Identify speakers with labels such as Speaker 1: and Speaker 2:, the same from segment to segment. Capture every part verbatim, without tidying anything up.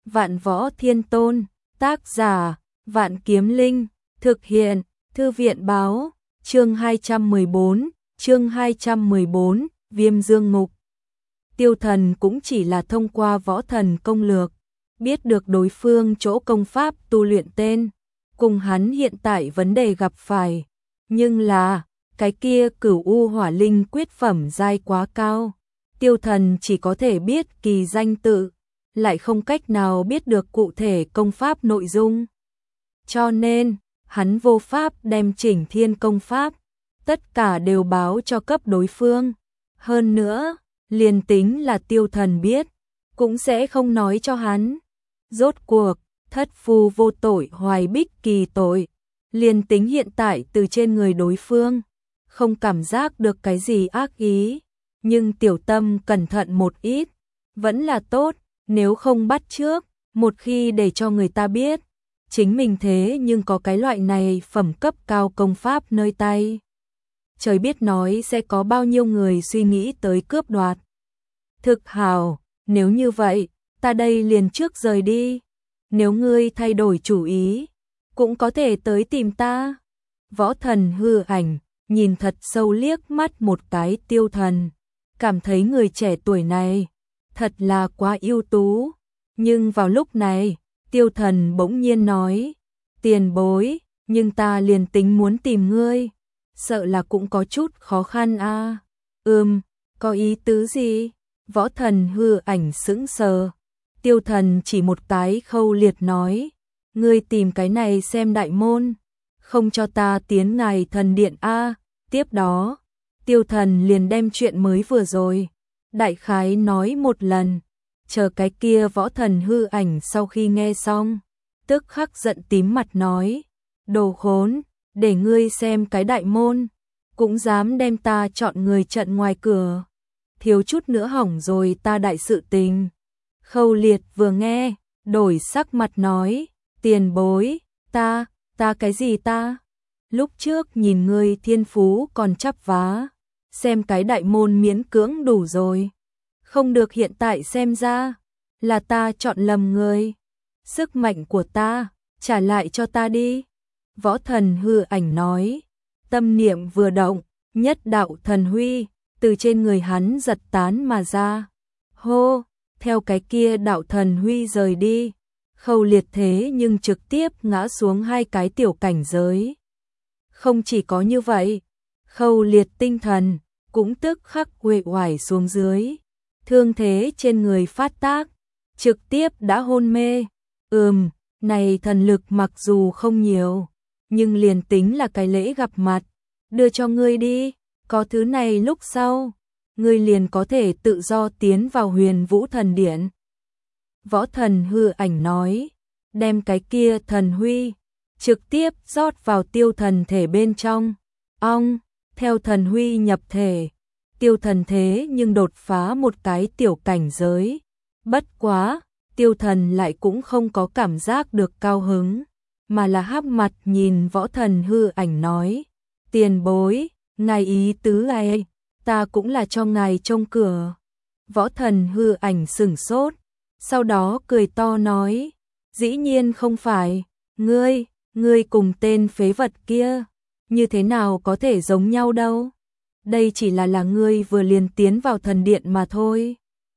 Speaker 1: Vạn Võ Thiên Tôn, tác giả, Vạn Kiếm Linh, thực hiện, Thư viện báo, chương hai trăm mười bốn, chương hai trăm mười bốn, Viêm Dương Ngục. Tiêu Thần cũng chỉ là thông qua võ thần công lược, biết được đối phương chỗ công pháp tu luyện tên, cùng hắn hiện tại vấn đề gặp phải, nhưng là, cái kia Cửu U Hỏa Linh quyết phẩm giai quá cao, Tiêu Thần chỉ có thể biết kỳ danh tự, lại không cách nào biết được cụ thể công pháp nội dung. Cho nên, hắn vô pháp đem chỉnh thiên công pháp, tất cả đều báo cho cấp đối phương. Hơn nữa, liền tính là Tiêu Thần biết, cũng sẽ không nói cho hắn. Rốt cuộc, thất phu vô tội hoài bích kỳ tội, liền tính hiện tại từ trên người đối phương, không cảm giác được cái gì ác ý, nhưng tiểu tâm cẩn thận một ít, vẫn là tốt, nếu không bắt trước, một khi để cho người ta biết, chính mình thế nhưng có cái loại này phẩm cấp cao công pháp nơi tay. Trời biết nói sẽ có bao nhiêu người suy nghĩ tới cướp đoạt. Thực hào, nếu như vậy, ta đây liền trước rời đi. Nếu ngươi thay đổi chủ ý, cũng có thể tới tìm ta. Võ Thần hư ảnh, nhìn thật sâu liếc mắt một cái Tiêu Thần, cảm thấy người trẻ tuổi này thật là quá ưu tú. Nhưng vào lúc này, Tiêu Thần bỗng nhiên nói, tiền bối, nhưng ta liền tính muốn tìm ngươi, sợ là cũng có chút khó khăn a. À. Ừm, có ý tứ gì? Võ Thần hư ảnh sững sờ. Tiêu Thần chỉ một cái khâu liệt nói, ngươi tìm cái này xem đại môn, không cho ta tiến ngài thần điện a. À. Tiếp đó, Tiêu Thần liền đem chuyện mới vừa rồi, đại khái nói một lần, chờ cái kia võ thần hư ảnh sau khi nghe xong, tức khắc giận tím mặt nói, đồ khốn, để ngươi xem cái đại môn, cũng dám đem ta chọn người trận ngoài cửa, thiếu chút nữa hỏng rồi ta đại sự tình. Khâu liệt vừa nghe, đổi sắc mặt nói, tiền bối, ta, ta cái gì ta? Lúc trước nhìn ngươi thiên phú còn chắp vá, xem cái đại môn miễn cưỡng đủ rồi. Không được hiện tại xem ra, là ta chọn lầm người. Sức mạnh của ta, trả lại cho ta đi. Võ Thần hư ảnh nói, tâm niệm vừa động, nhất đạo thần huy, từ trên người hắn giật tán mà ra. Hô, theo cái kia đạo thần huy rời đi, Khâu liệt thế nhưng trực tiếp ngã xuống hai cái tiểu cảnh giới. Không chỉ có như vậy, Khâu liệt tinh thần, cũng tức khắc uể oải xuống dưới. Thương thế trên người phát tác, trực tiếp đã hôn mê. Ừm, này thần lực mặc dù không nhiều, nhưng liền tính là cái lễ gặp mặt, đưa cho ngươi đi, có thứ này lúc sau, ngươi liền có thể tự do tiến vào Huyền Vũ Thần Điện. Võ Thần hư ảnh nói, đem cái kia thần huy, trực tiếp rót vào Tiêu Thần thể bên trong. Ong, theo thần huy nhập thể, Tiêu Thần thế nhưng đột phá một cái tiểu cảnh giới. Bất quá, Tiêu Thần lại cũng không có cảm giác được cao hứng, mà là hắc mặt nhìn Võ Thần hư ảnh nói, tiền bối, ngài ý tứ ai, ta cũng là cho ngài trông cửa. Võ Thần hư ảnh sửng sốt, sau đó cười to nói, dĩ nhiên không phải, ngươi, ngươi cùng tên phế vật kia, như thế nào có thể giống nhau đâu. Đây chỉ là là ngươi vừa liền tiến vào thần điện mà thôi.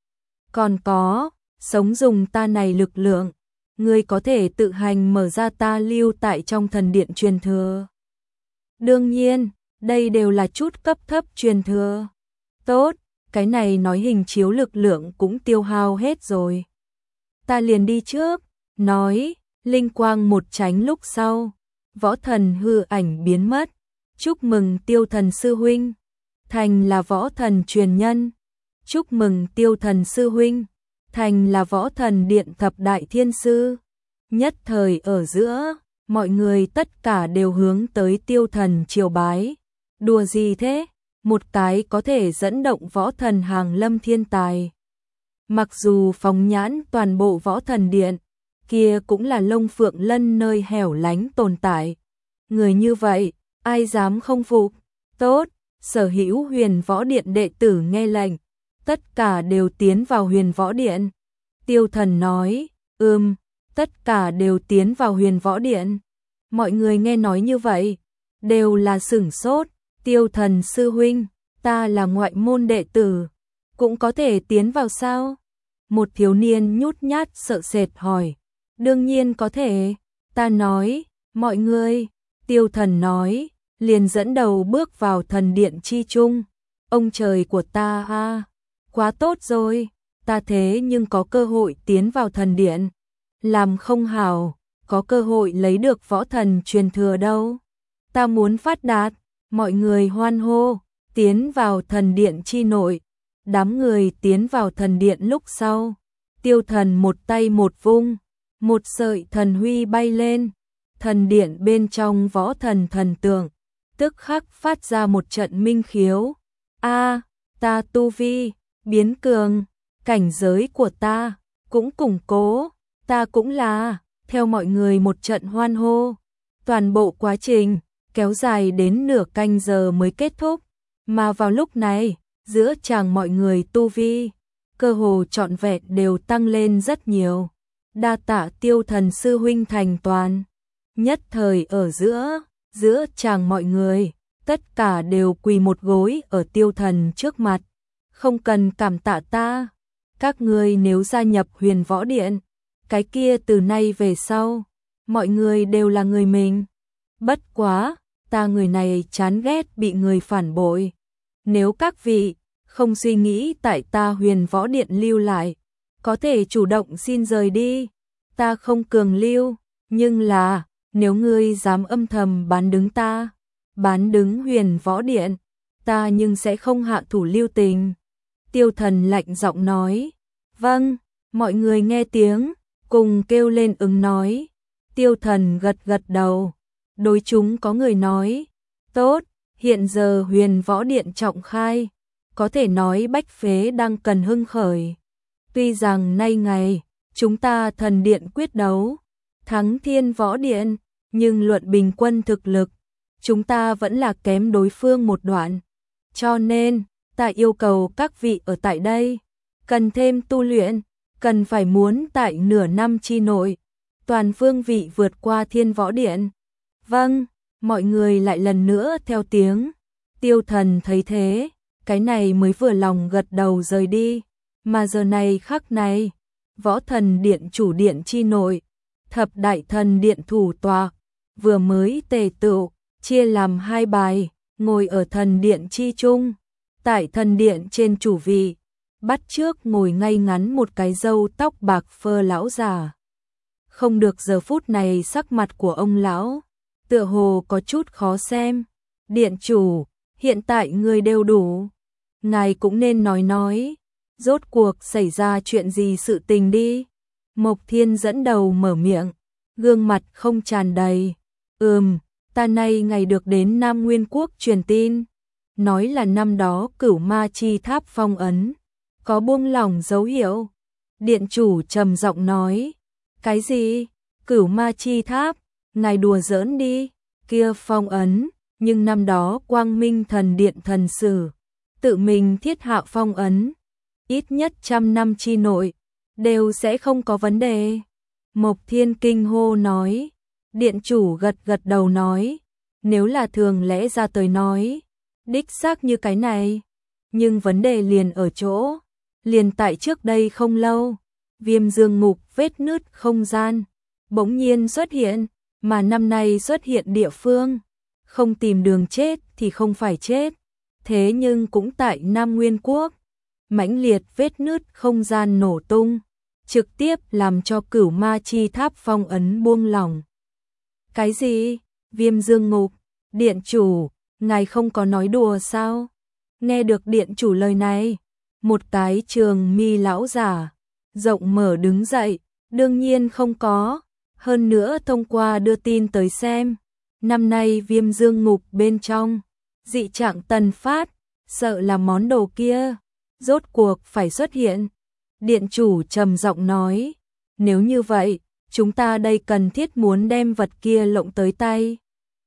Speaker 1: Còn có, sống dùng ta này lực lượng, ngươi có thể tự hành mở ra ta lưu tại trong thần điện truyền thừa. Đương nhiên, đây đều là chút cấp thấp truyền thừa. Tốt, cái này nói hình chiếu lực lượng cũng tiêu hao hết rồi. Ta liền đi trước, nói, linh quang một tránh lúc sau, Võ Thần hư ảnh biến mất. Chúc mừng Tiêu Thần sư huynh, thành là võ thần truyền nhân. Chúc mừng Tiêu Thần sư huynh, thành là võ thần điện thập đại thiên sư. Nhất thời ở giữa, mọi người tất cả đều hướng tới Tiêu Thần triều bái. Đùa gì thế? Một cái có thể dẫn động võ thần hàng lâm thiên tài. Mặc dù phóng nhãn toàn bộ võ thần điện, kia cũng là Long Phượng Lân nơi hẻo lánh tồn tại. Người như vậy, ai dám không phục? Tốt, sở hữu Huyền Võ Điện đệ tử nghe lệnh, tất cả đều tiến vào Huyền Võ Điện. Tiêu Thần nói, Ừm, tất cả đều tiến vào Huyền Võ Điện. Mọi người nghe nói như vậy, đều là sửng sốt. Tiêu Thần sư huynh, ta là ngoại môn đệ tử, cũng có thể tiến vào sao? Một thiếu niên nhút nhát sợ sệt hỏi. Đương nhiên có thể, ta nói, mọi người. Tiêu Thần nói, liền dẫn đầu bước vào thần điện chi trung. Ông trời của ta a, quá tốt rồi, ta thế nhưng có cơ hội tiến vào thần điện. Làm không hảo, có cơ hội lấy được võ thần truyền thừa đâu. Ta muốn phát đạt, mọi người hoan hô, tiến vào thần điện chi nội. Đám người tiến vào thần điện lúc sau. Tiêu Thần một tay một vung, một sợi thần huy bay lên. Thần điện bên trong võ thần thần tượng, tức khắc phát ra một trận minh khiếu. A, ta tu vi, biến cường, cảnh giới của ta, cũng củng cố, ta cũng là, theo mọi người một trận hoan hô. Toàn bộ quá trình, kéo dài đến nửa canh giờ mới kết thúc, mà vào lúc này, giữa chàng mọi người tu vi, cơ hồ trọn vẹn đều tăng lên rất nhiều. Đa tạ Tiêu Thần sư huynh thành toàn. Nhất thời ở giữa, giữa chàng mọi người, tất cả đều quỳ một gối ở Tiêu Thần trước mặt. Không cần cảm tạ ta, các ngươi nếu gia nhập Huyền Võ Điện, cái kia từ nay về sau, mọi người đều là người mình. Bất quá, ta người này chán ghét bị người phản bội. Nếu các vị không suy nghĩ tại ta Huyền Võ Điện lưu lại, có thể chủ động xin rời đi, ta không cường lưu, nhưng là, nếu ngươi dám âm thầm bán đứng ta, bán đứng Huyền Võ Điện, ta nhưng sẽ không hạ thủ lưu tình. Tiêu Thần lạnh giọng nói. Vâng, mọi người nghe tiếng, cùng kêu lên ứng nói. Tiêu Thần gật gật đầu. Đối chúng có người nói. Tốt, hiện giờ Huyền Võ Điện trọng khai, có thể nói bách phế đang cần hưng khởi. Tuy rằng nay ngày, chúng ta thần điện quyết đấu, thắng Thiên Võ Điện, nhưng luận bình quân thực lực, chúng ta vẫn là kém đối phương một đoạn. Cho nên, ta yêu cầu các vị ở tại đây, cần thêm tu luyện, cần phải muốn tại nửa năm chi nội, toàn phương vị vượt qua Thiên Võ Điện. Vâng, mọi người lại lần nữa theo tiếng. Tiêu Thần thấy thế, cái này mới vừa lòng gật đầu rời đi. Mà giờ này khắc này, Võ Thần Điện chủ điện chi nội, thập đại thần điện thủ tọa, vừa mới tề tựu, chia làm hai bài, ngồi ở thần điện chi trung. Tại thần điện trên chủ vị, bắt trước ngồi ngay ngắn một cái râu tóc bạc phơ lão già. Không được giờ phút này sắc mặt của ông lão, tựa hồ có chút khó xem. Điện chủ, hiện tại người đều đủ, ngài cũng nên nói nói, rốt cuộc xảy ra chuyện gì sự tình đi. Mộc Thiên dẫn đầu mở miệng, gương mặt không tràn đầy. Ừm, ta nay ngày được đến Nam Nguyên Quốc truyền tin, nói là năm đó Cửu Ma Chi Tháp phong ấn, có buông lỏng dấu hiệu. Điện chủ trầm giọng nói. Cái gì? Cửu Ma Chi Tháp? Ngài đùa giỡn đi, kia phong ấn, nhưng năm đó Quang Minh Thần Điện thần sử, tự mình thiết hạ phong ấn, ít nhất trăm năm chi nội, đều sẽ không có vấn đề. Mộc Thiên kinh hô nói. Điện chủ gật gật đầu nói, nếu là thường lẽ ra tới nói, đích xác như cái này, nhưng vấn đề liền ở chỗ, liền tại trước đây không lâu, Viêm Dương Ngục vết nứt không gian, bỗng nhiên xuất hiện, mà năm nay xuất hiện địa phương, không tìm đường chết thì không phải chết, thế nhưng cũng tại Nam Nguyên Quốc, mãnh liệt vết nứt không gian nổ tung, trực tiếp làm cho Cửu Ma Chi Tháp phong ấn buông lỏng. Cái gì? Viêm Dương Ngục, điện chủ, ngài không có nói đùa sao? Nghe được điện chủ lời này, một cái trường mi lão giả, rộng mở đứng dậy, đương nhiên không có, hơn nữa thông qua đưa tin tới xem, năm nay Viêm Dương Ngục bên trong, dị trạng tần phát, sợ là món đồ kia, rốt cuộc phải xuất hiện. Điện chủ trầm giọng nói, nếu như vậy, chúng ta đây cần thiết muốn đem vật kia lộng tới tay.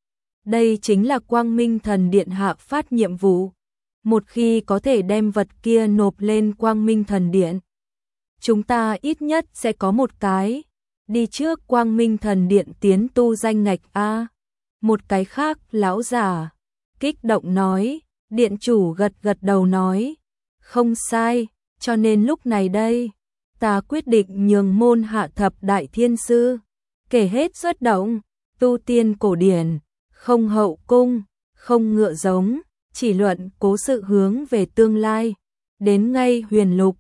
Speaker 1: Đây chính là Quang Minh Thần Điện hạ phát nhiệm vụ. Một khi có thể đem vật kia nộp lên Quang Minh Thần Điện, chúng ta ít nhất sẽ có một cái đi trước Quang Minh Thần Điện tiến tu danh ngạch a. Một cái khác, lão giả kích động nói, điện chủ gật gật đầu nói, không sai, cho nên lúc này đây, ta quyết định nhường môn hạ thập đại thiên sư, kể hết xuất động, tu tiên cổ điển, không hậu cung, không ngựa giống, chỉ luận cố sự hướng về tương lai, đến ngay huyền lục,